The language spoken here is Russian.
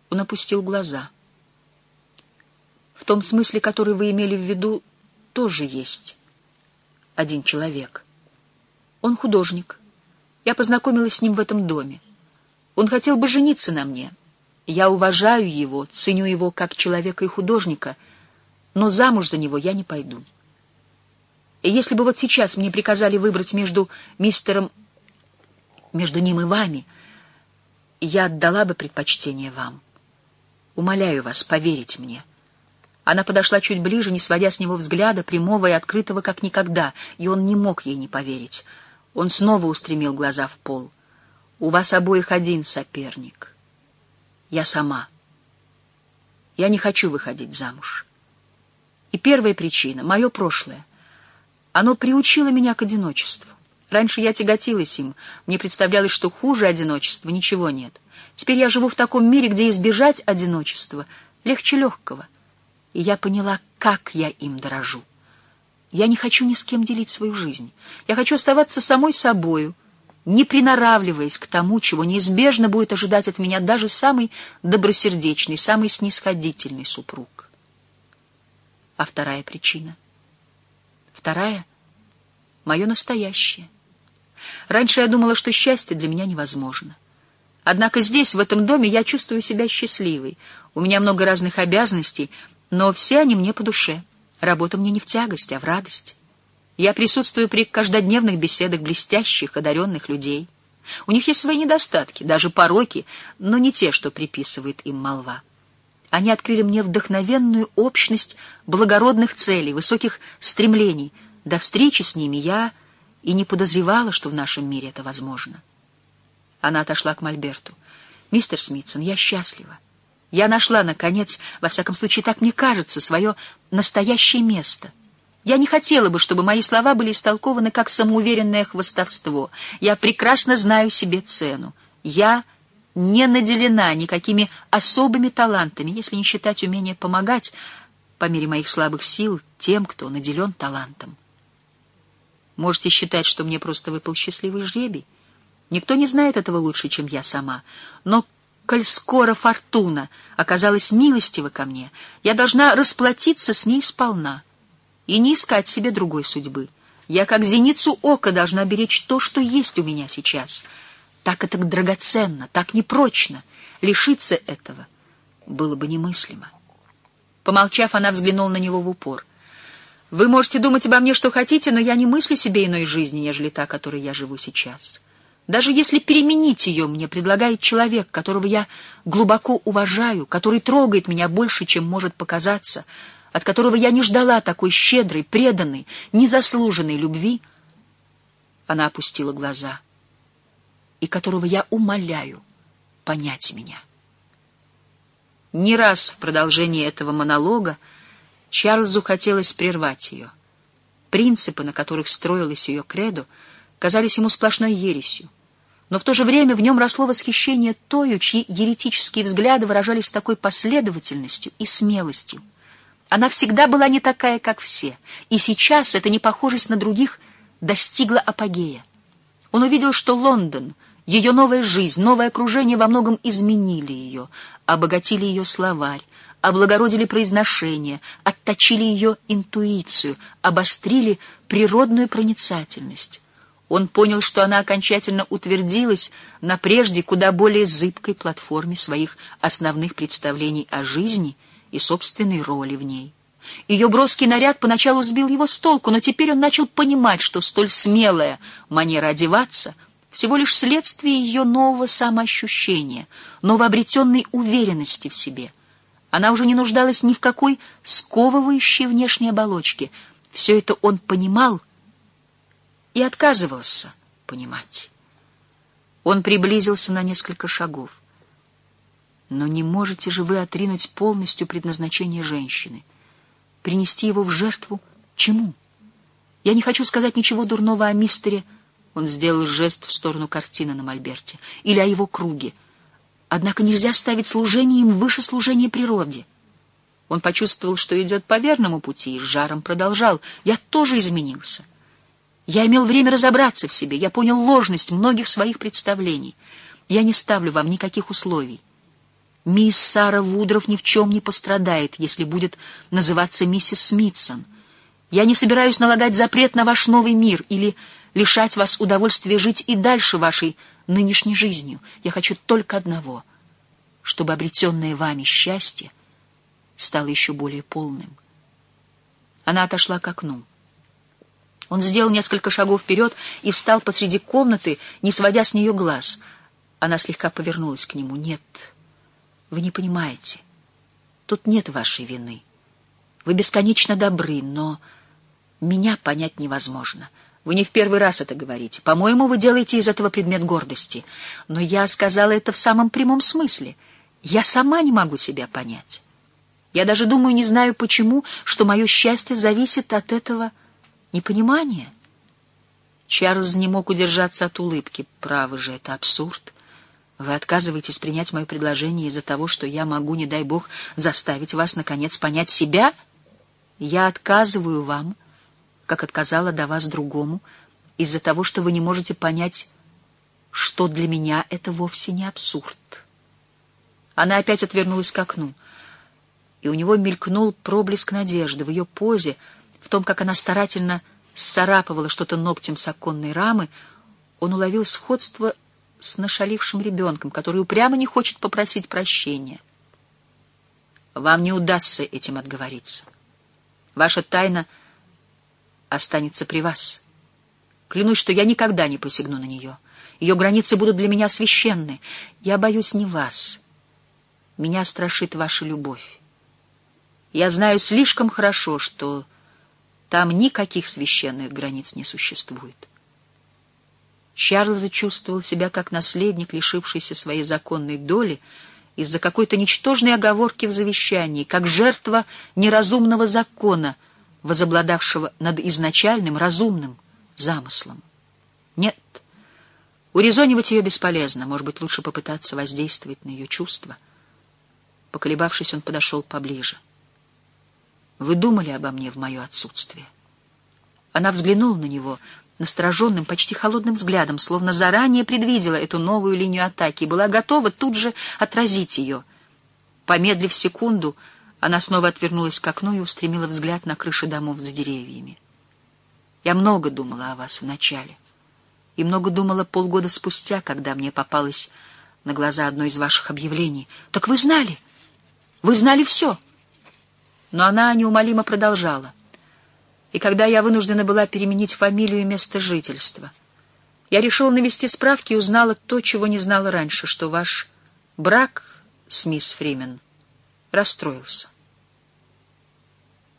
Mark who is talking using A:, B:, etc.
A: Он опустил глаза. В том смысле, который вы имели в виду, тоже есть один человек. Он художник. Я познакомилась с ним в этом доме. Он хотел бы жениться на мне. Я уважаю его, ценю его как человека и художника, но замуж за него я не пойду. И если бы вот сейчас мне приказали выбрать между ним и вами, я отдала бы предпочтение вам. Умоляю вас, поверить мне. Она подошла чуть ближе, не сводя с него взгляда, прямого и открытого, как никогда, и он не мог ей не поверить. Он снова устремил глаза в пол. «У вас обоих один соперник. Я сама. Я не хочу выходить замуж. И первая причина — мое прошлое. Оно приучило меня к одиночеству. Раньше я тяготилась им, мне представлялось, что хуже одиночества ничего нет. Теперь я живу в таком мире, где избежать одиночества легче легкого. И я поняла, как я им дорожу. Я не хочу ни с кем делить свою жизнь. Я хочу оставаться самой собою, не приноравливаясь к тому, чего неизбежно будет ожидать от меня даже самый добросердечный, самый снисходительный супруг. А вторая причина? Вторая — мое настоящее. Раньше я думала, что счастье для меня невозможно. Однако здесь, в этом доме, я чувствую себя счастливой. У меня много разных обязанностей, но все они мне по душе. Работа мне не в тягость, а в радость. Я присутствую при каждодневных беседах блестящих, одаренных людей. У них есть свои недостатки, даже пороки, но не те, что приписывает им молва. Они открыли мне вдохновенную общность благородных целей, высоких стремлений. До встречи с ними я и не подозревала, что в нашем мире это возможно. Она отошла к мольберту. «Мистер Смитсон, я счастлива. Я нашла, наконец, во всяком случае, так мне кажется, свое настоящее место. Я не хотела бы, чтобы мои слова были истолкованы как самоуверенное хвастовство. Я прекрасно знаю себе цену. Я не наделена никакими особыми талантами, если не считать умения помогать, по мере моих слабых сил, тем, кто наделен талантом. Можете считать, что мне просто выпал счастливый жребий. Никто не знает этого лучше, чем я сама. Но коль скоро фортуна оказалась милостива ко мне, я должна расплатиться с ней сполна и не искать себе другой судьбы. Я, как зеницу ока, должна беречь то, что есть у меня сейчас. Так это драгоценно, так непрочно. Лишиться этого было бы немыслимо». Помолчав, она взглянула на него в упор. «Вы можете думать обо мне, что хотите, но я не мыслю себе иной жизни, нежели та, которой я живу сейчас. Даже если переменить ее мне предлагает человек, которого я глубоко уважаю, который трогает меня больше, чем может показаться, от которого я не ждала такой щедрой, преданной, незаслуженной любви», она опустила глаза, «и которого я умоляю понять меня». Не раз в продолжении этого монолога Чарльзу хотелось прервать ее. Принципы, на которых строилось ее кредо, казались ему сплошной ересью. Но в то же время в нем росло восхищение тою, чьи еретические взгляды выражались с такой последовательностью и смелостью. Она всегда была не такая, как все, и сейчас эта непохожесть на других достигла апогея. Он увидел, что Лондон, ее новая жизнь, новое окружение во многом изменили ее, обогатили ее словарь, облагородили произношение, отточили ее интуицию, обострили природную проницательность. Он понял, что она окончательно утвердилась на прежде куда более зыбкой платформе своих основных представлений о жизни и собственной роли в ней. Ее броский наряд поначалу сбил его с толку, но теперь он начал понимать, что столь смелая манера одеваться всего лишь следствие ее нового самоощущения, новообретенной уверенности в себе. Она уже не нуждалась ни в какой сковывающей внешней оболочке. Все это он понимал и отказывался понимать. Он приблизился на несколько шагов. «Но не можете же вы отринуть полностью предназначение женщины? Принести его в жертву чему? Я не хочу сказать ничего дурного о мистере...» Он сделал жест в сторону картины на мольберте. «Или о его круге. Однако нельзя ставить служение им выше служения природе». Он почувствовал, что идет по верному пути, и с жаром продолжал. «Я тоже изменился. Я имел время разобраться в себе. Я понял ложность многих своих представлений. Я не ставлю вам никаких условий. Мисс Сара Вудров ни в чем не пострадает, если будет называться миссис Смитсон. Я не собираюсь налагать запрет на ваш новый мир или лишать вас удовольствия жить и дальше вашей нынешней жизнью. Я хочу только одного, чтобы обретенное вами счастье стало еще более полным. Она отошла к окну. Он сделал несколько шагов вперед и встал посреди комнаты, не сводя с нее глаз. Она слегка повернулась к нему. «Нет, вы не понимаете. Тут нет вашей вины. Вы бесконечно добры, но меня понять невозможно. Вы не в первый раз это говорите. По-моему, вы делаете из этого предмет гордости. Но я сказала это в самом прямом смысле. Я сама не могу себя понять. Я даже думаю, не знаю почему, что мое счастье зависит от этого непонимания». Чарльз не мог удержаться от улыбки. «Право же, это абсурд. Вы отказываетесь принять мое предложение из-за того, что я могу, не дай бог, заставить вас, наконец, понять себя? Я отказываю вам, как отказала до вас другому, из-за того, что вы не можете понять, что для меня это вовсе не абсурд». Она опять отвернулась к окну, и у него мелькнул проблеск надежды в ее позе, в том, как она старательно сцарапывала что-то ногтем с оконной рамы. Он уловил сходство с нашалившим ребенком, который упрямо не хочет попросить прощения. «Вам не удастся этим отговориться. Ваша тайна останется при вас. Клянусь, что я никогда не посягну на нее. Ее границы будут для меня священны. Я боюсь не вас. Меня страшит ваша любовь. Я знаю слишком хорошо, что там никаких священных границ не существует». Чарльз чувствовал себя как наследник, лишившийся своей законной доли из-за какой-то ничтожной оговорки в завещании, как жертва неразумного закона, возобладавшего над изначальным разумным замыслом. Нет, урезонивать ее бесполезно, может быть, лучше попытаться воздействовать на ее чувства. Поколебавшись, он подошел поближе. «Вы думали обо мне в мое отсутствие?» Она взглянула на него настороженным, почти холодным взглядом, словно заранее предвидела эту новую линию атаки и была готова тут же отразить ее. Помедлив секунду, она снова отвернулась к окну и устремила взгляд на крыши домов за деревьями. «Я много думала о вас вначале, и много думала полгода спустя, когда мне попалось на глаза одно из ваших объявлений. Так вы знали? Вы знали все!» Но она неумолимо продолжала. «И когда я вынуждена была переменить фамилию и место жительства, я решила навести справки и узнала то, чего не знала раньше, что ваш брак с мисс Фримен расстроился.